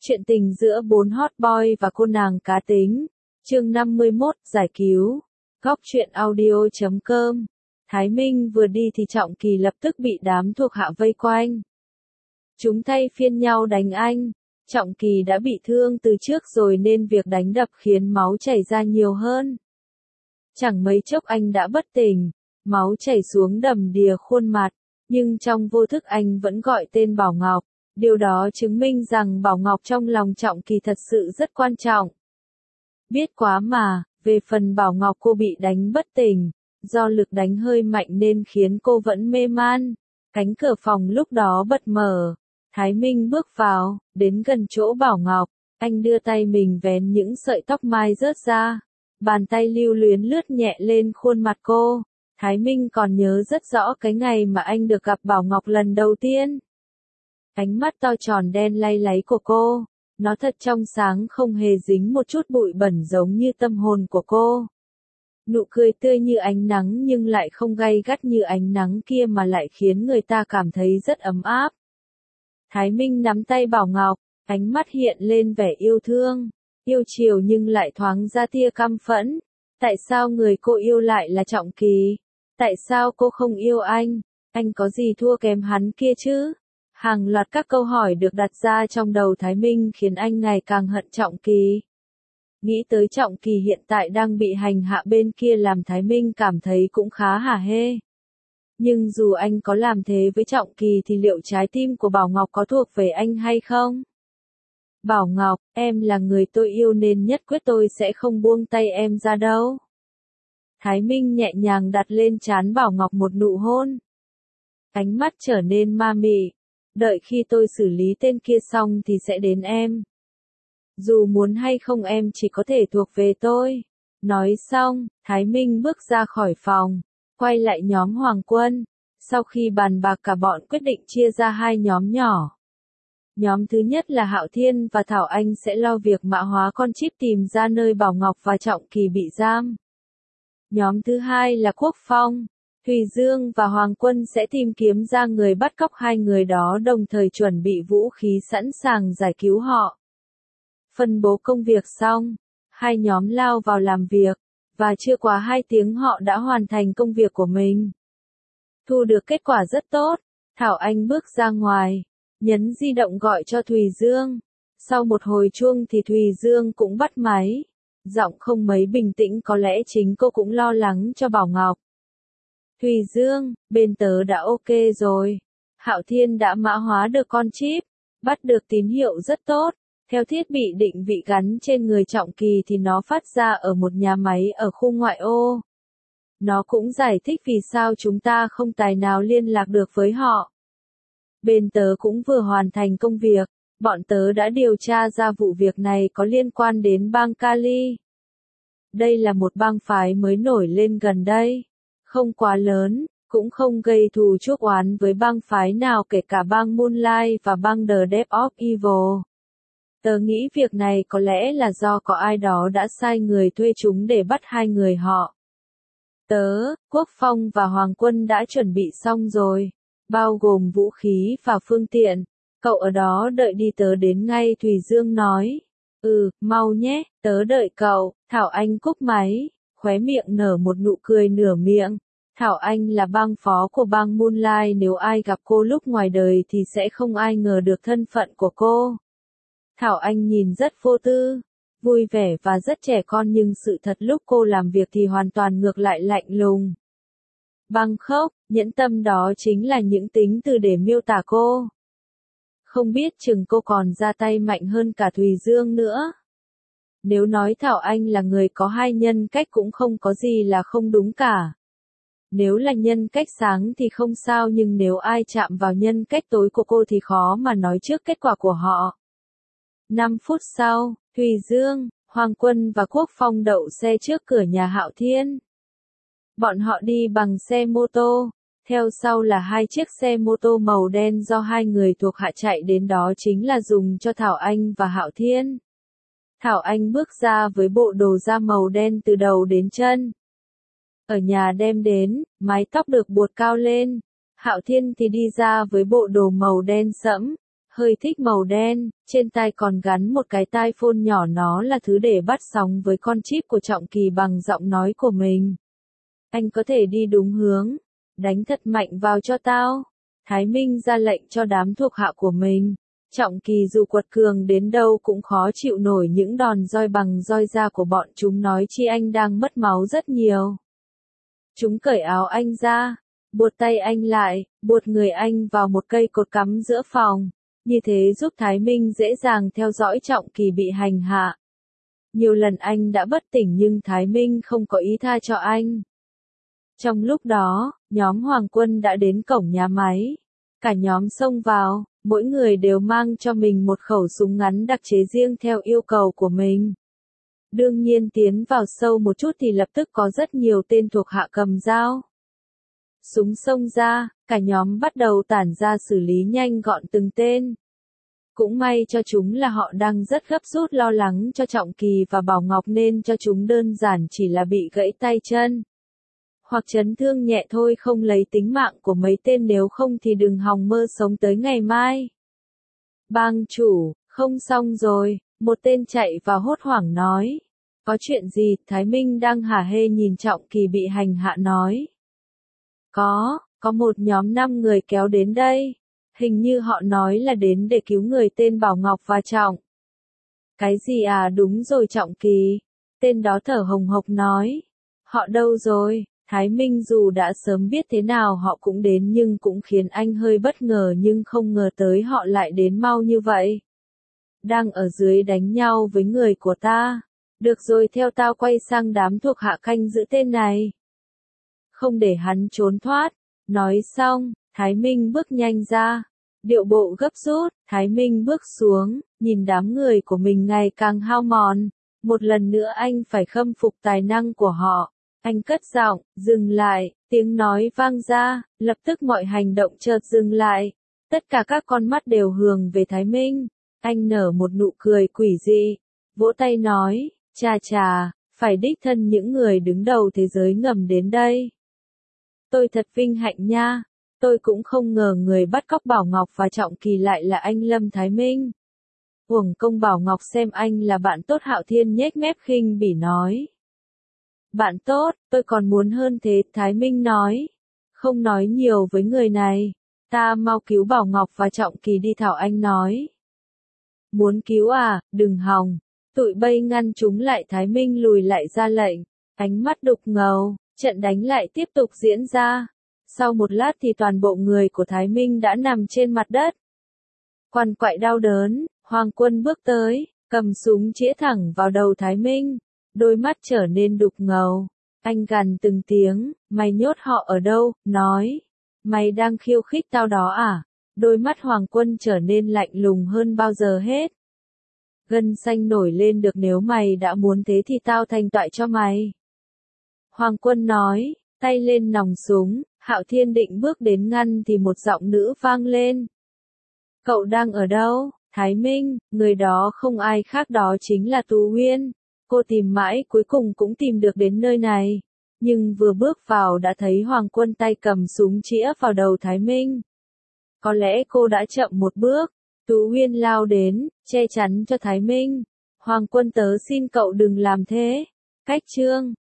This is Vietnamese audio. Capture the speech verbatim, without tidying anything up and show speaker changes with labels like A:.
A: Chuyện tình giữa bốn hot boy và cô nàng cá tính. Chương năm mươi mốt, giải cứu. Góc truyện audio chấm com. Thái Minh vừa đi thì Trọng Kỳ lập tức bị đám thuộc hạ vây quanh. Chúng thay phiên nhau đánh anh. Trọng Kỳ đã bị thương từ trước rồi nên việc đánh đập khiến máu chảy ra nhiều hơn. Chẳng mấy chốc anh đã bất tỉnh, máu chảy xuống đầm đìa khuôn mặt, nhưng trong vô thức anh vẫn gọi tên Bảo Ngọc. Điều đó chứng minh rằng Bảo Ngọc trong lòng Trọng Kỳ thật sự rất quan trọng. Biết quá mà, về phần Bảo Ngọc cô bị đánh bất tỉnh, do lực đánh hơi mạnh nên khiến cô vẫn mê man. Cánh cửa phòng lúc đó bật mở, Thái Minh bước vào, đến gần chỗ Bảo Ngọc, anh đưa tay mình vén những sợi tóc mai rớt ra, bàn tay lưu luyến lướt nhẹ lên khuôn mặt cô. Thái Minh còn nhớ rất rõ cái ngày mà anh được gặp Bảo Ngọc lần đầu tiên. Ánh mắt to tròn đen lay láy của cô, nó thật trong sáng không hề dính một chút bụi bẩn giống như tâm hồn của cô. Nụ cười tươi như ánh nắng nhưng lại không gay gắt như ánh nắng kia mà lại khiến người ta cảm thấy rất ấm áp. Thái Minh nắm tay Bảo Ngọc, ánh mắt hiện lên vẻ yêu thương, yêu chiều nhưng lại thoáng ra tia căm phẫn. Tại sao người cô yêu lại là Trọng Kỳ? Tại sao cô không yêu anh? Anh có gì thua kém hắn kia chứ? Hàng loạt các câu hỏi được đặt ra trong đầu Thái Minh khiến anh ngày càng hận Trọng Kỳ. Nghĩ tới Trọng Kỳ hiện tại đang bị hành hạ bên kia làm Thái Minh cảm thấy cũng khá hả hê. Nhưng dù anh có làm thế với Trọng Kỳ thì liệu trái tim của Bảo Ngọc có thuộc về anh hay không? Bảo Ngọc, em là người tôi yêu nên nhất quyết tôi sẽ không buông tay em ra đâu. Thái Minh nhẹ nhàng đặt lên trán Bảo Ngọc một nụ hôn. Ánh mắt trở nên ma mị. Đợi khi tôi xử lý tên kia xong thì sẽ đến em. Dù muốn hay không em chỉ có thể thuộc về tôi. Nói xong, Thái Minh bước ra khỏi phòng, quay lại nhóm Hoàng Quân. Sau khi bàn bạc cả bọn quyết định chia ra hai nhóm nhỏ. Nhóm thứ nhất là Hạo Thiên và Thảo Anh sẽ lo việc mã hóa con chip tìm ra nơi Bảo Ngọc và Trọng Kỳ bị giam. Nhóm thứ hai là Quốc Phong, Thùy Dương và Hoàng Quân sẽ tìm kiếm ra người bắt cóc hai người đó đồng thời chuẩn bị vũ khí sẵn sàng giải cứu họ. Phân bố công việc xong, hai nhóm lao vào làm việc, và chưa quá hai tiếng họ đã hoàn thành công việc của mình. Thu được kết quả rất tốt, Thảo Anh bước ra ngoài, nhấn di động gọi cho Thùy Dương. Sau một hồi chuông thì Thùy Dương cũng bắt máy, giọng không mấy bình tĩnh, có lẽ chính cô cũng lo lắng cho Bảo Ngọc. Thùy Dương, bên tớ đã ok rồi. Hạo Thiên đã mã hóa được con chip, bắt được tín hiệu rất tốt. Theo thiết bị định vị gắn trên người Trọng Kỳ thì nó phát ra ở một nhà máy ở khu ngoại ô. Nó cũng giải thích vì sao chúng ta không tài nào liên lạc được với họ. Bên tớ cũng vừa hoàn thành công việc, bọn tớ đã điều tra ra vụ việc này có liên quan đến bang Cali. Đây là một bang phái mới nổi lên gần đây. Không quá lớn, cũng không gây thù chuốc oán với bang phái nào kể cả bang Moonlight và bang The Death of Evil. Tớ nghĩ việc này có lẽ là do có ai đó đã sai người thuê chúng để bắt hai người họ. Tớ, Quốc Phong và Hoàng Quân đã chuẩn bị xong rồi, bao gồm vũ khí và phương tiện. Cậu ở đó đợi đi tớ đến ngay, Thùy Dương nói. Ừ, mau nhé, tớ đợi cậu. Thảo Anh cúp máy, khóe miệng nở một nụ cười nửa miệng. Thảo Anh là bang phó của bang Moonlight, nếu ai gặp cô lúc ngoài đời thì sẽ không ai ngờ được thân phận của cô. Thảo Anh nhìn rất vô tư, vui vẻ và rất trẻ con, nhưng sự thật lúc cô làm việc thì hoàn toàn ngược lại, lạnh lùng. Băng khốc, nhẫn tâm, đó chính là những tính từ để miêu tả cô. Không biết chừng cô còn ra tay mạnh hơn cả Thùy Dương nữa. Nếu nói Thảo Anh là người có hai nhân cách cũng không có gì là không đúng cả. Nếu là nhân cách sáng thì không sao, nhưng nếu ai chạm vào nhân cách tối của cô thì khó mà nói trước kết quả của họ. năm phút sau, Thùy Dương, Hoàng Quân và Quốc Phong đậu xe trước cửa nhà Hạo Thiên. Bọn họ đi bằng xe mô tô, theo sau là hai chiếc xe mô tô màu đen do hai người thuộc hạ chạy đến, đó chính là dùng cho Thảo Anh và Hạo Thiên. Thảo Anh bước ra với bộ đồ da màu đen từ đầu đến chân. Ở nhà đem đến, mái tóc được buộc cao lên. Hạo Thiên thì đi ra với bộ đồ màu đen sẫm, hơi thích màu đen, trên tai còn gắn một cái tai phone nhỏ, nó là thứ để bắt sóng với con chip của Trọng Kỳ bằng giọng nói của mình. Anh có thể đi đúng hướng, đánh thật mạnh vào cho tao. Thái Minh ra lệnh cho đám thuộc hạ của mình. Trọng Kỳ dù quật cường đến đâu cũng khó chịu nổi những đòn roi bằng roi da của bọn chúng, nói chi anh đang mất máu rất nhiều. Chúng cởi áo anh ra, buộc tay anh lại, buộc người anh vào một cây cột cắm giữa phòng. Như thế giúp Thái Minh dễ dàng theo dõi Trọng Kỳ bị hành hạ. Nhiều lần anh đã bất tỉnh nhưng Thái Minh không có ý tha cho anh. Trong lúc đó, nhóm Hoàng Quân đã đến cổng nhà máy. Cả nhóm xông vào, mỗi người đều mang cho mình một khẩu súng ngắn đặc chế riêng theo yêu cầu của mình. Đương nhiên tiến vào sâu một chút thì lập tức có rất nhiều tên thuộc hạ cầm dao. Súng xông ra, cả nhóm bắt đầu tản ra xử lý nhanh gọn từng tên. Cũng may cho chúng là họ đang rất gấp rút lo lắng cho Trọng Kỳ và Bảo Ngọc nên cho chúng đơn giản chỉ là bị gãy tay chân. Hoặc chấn thương nhẹ thôi, không lấy tính mạng của mấy tên, nếu không thì đừng hòng mơ sống tới ngày mai. Bang chủ, không xong rồi, một tên chạy vào hốt hoảng nói. Có chuyện gì? Thái Minh đang hả hê nhìn Trọng Kỳ bị hành hạ nói. Có, có một nhóm năm người kéo đến đây. Hình như họ nói là đến để cứu người tên Bảo Ngọc và Trọng. Cái gì à? Đúng rồi Trọng Kỳ. Tên đó thở hồng hộc nói. Họ đâu rồi? Thái Minh dù đã sớm biết thế nào họ cũng đến nhưng cũng khiến anh hơi bất ngờ, nhưng không ngờ tới họ lại đến mau như vậy. Đang ở dưới đánh nhau với người của ta. Được rồi, theo tao quay sang đám thuộc hạ canh giữ tên này. Không để hắn trốn thoát. Nói xong, Thái Minh bước nhanh ra. Điệu bộ gấp rút, Thái Minh bước xuống, nhìn đám người của mình ngày càng hao mòn. Một lần nữa anh phải khâm phục tài năng của họ. Anh cất giọng, dừng lại, tiếng nói vang ra, lập tức mọi hành động chợt dừng lại. Tất cả các con mắt đều hướng về Thái Minh. Anh nở một nụ cười quỷ dị, vỗ tay nói, chà chà, phải đích thân những người đứng đầu thế giới ngầm đến đây. Tôi thật vinh hạnh nha, tôi cũng không ngờ người bắt cóc Bảo Ngọc và Trọng Kỳ lại là anh Lâm Thái Minh. Uổng công Bảo Ngọc xem anh là bạn tốt. Hạo Thiên nhếch mép khinh bỉ nói. Bạn tốt, tôi còn muốn hơn thế, Thái Minh nói. Không nói nhiều với người này, ta mau cứu Bảo Ngọc và Trọng Kỳ đi, Thảo Anh nói. Muốn cứu à, đừng hòng. Tụi bay ngăn chúng lại, Thái Minh lùi lại ra lệnh. Ánh mắt đục ngầu, trận đánh lại tiếp tục diễn ra. Sau một lát thì toàn bộ người của Thái Minh đã nằm trên mặt đất. Quằn quại đau đớn, Hoàng Quân bước tới, cầm súng chĩa thẳng vào đầu Thái Minh. Đôi mắt trở nên đục ngầu. Anh gằn từng tiếng, mày nhốt họ ở đâu, nói. Mày đang khiêu khích tao đó à? Đôi mắt Hoàng Quân trở nên lạnh lùng hơn bao giờ hết. Gân xanh nổi lên được, nếu mày đã muốn thế thì tao thành toại cho mày. Hoàng Quân nói, tay lên nòng súng. Hạo Thiên định bước đến ngăn thì một giọng nữ vang lên. Cậu đang ở đâu? Thái Minh, người đó không ai khác đó chính là Tú Huyên. Cô tìm mãi cuối cùng cũng tìm được đến nơi này. Nhưng vừa bước vào đã thấy Hoàng Quân tay cầm súng chĩa vào đầu Thái Minh. Có lẽ cô đã chậm một bước. Tú Huyên lao đến, che chắn cho Thái Minh. Hoàng Quân, tớ xin cậu đừng làm thế. Cách chương